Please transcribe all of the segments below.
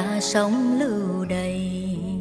là sông lưu đầy.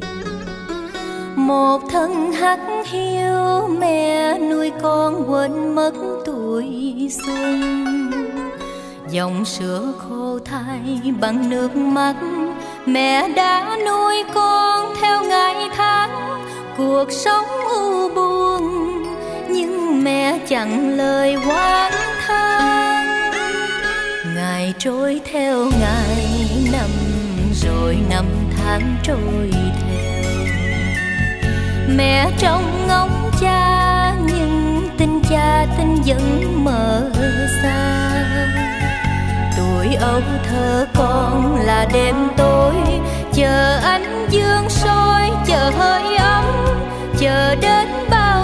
Một thân hắc hiu mẹ nuôi con quên mất tuổi xuân. Dòng sữa khô thai bằng nước mắt, mẹ đã nuôi con theo ngày tháng. Cuộc sống u buồn nhưng mẹ chẳng lời oán than. Ngày trôi theo ngày năm, rồi năm tháng trôi theo. Mẹ trông ngóng cha nhưng tin cha tin vẫn mờ xa. Tuổi ấu thơ con là đêm tối, chờ ánh dương soi, chờ hơi ấm, chờ đến bao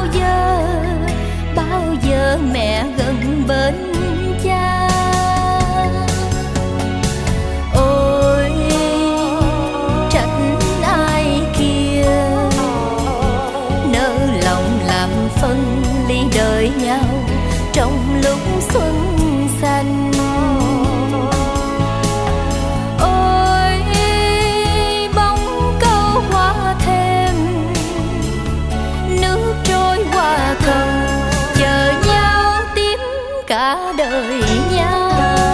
giờ mẹ gần bên cha. Ôi trách ai kia nỡ lòng làm phân ly đời nhau trong lúc xuân xanh. Ôi bóng câu hoa thêm, nước trôi qua cầu, chờ nhau tiếp cả đời nhau.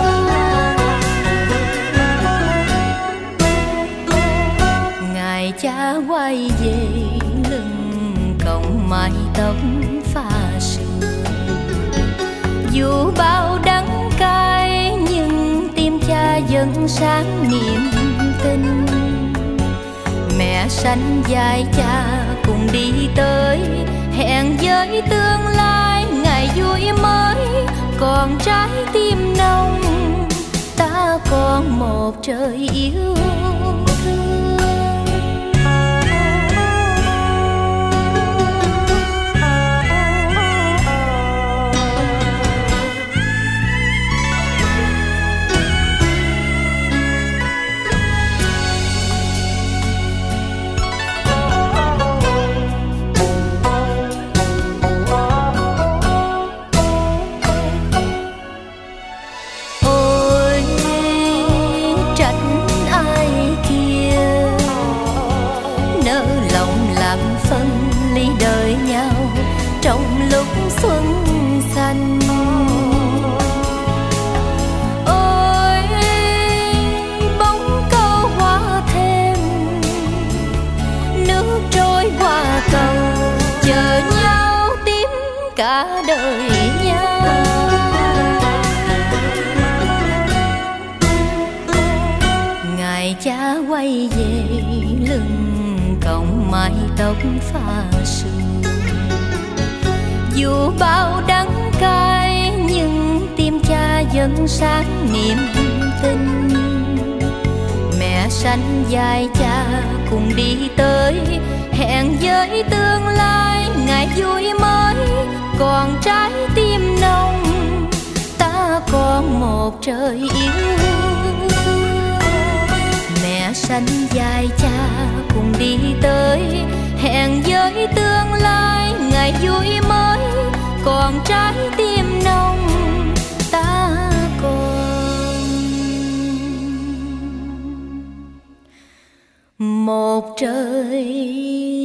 Ngày cha quay về lưng còng mái tóc pha sương. Dù bao đắng cay nhưng tim cha vẫn sáng niềm tin. Mẹ sánh vai cha cùng đi tới, hẹn với tương lai ngày vui mới. Còn trái tim nồng ta còn một trời yêu thương. Đời nhau trong lúc xuân xanh. Ôi bóng câu hoa thêm, nước trôi qua cầu, chờ nhau tiếp cả đời nhau. Ngày cha quay về lưng còng mái tóc pha sương. Dù bao đắng cay nhưng tim cha vẫn sáng niềm tin. Mẹ sánh vai cha cùng đi tới, hẹn với tương lai ngày vui mới. Còn trái tim nồng ta còn một trời yêu thương. Mẹ sánh vai cha cùng đi tới, hẹn với tương lai ngày vui mới. Còn trái tim nồng ta còn một trời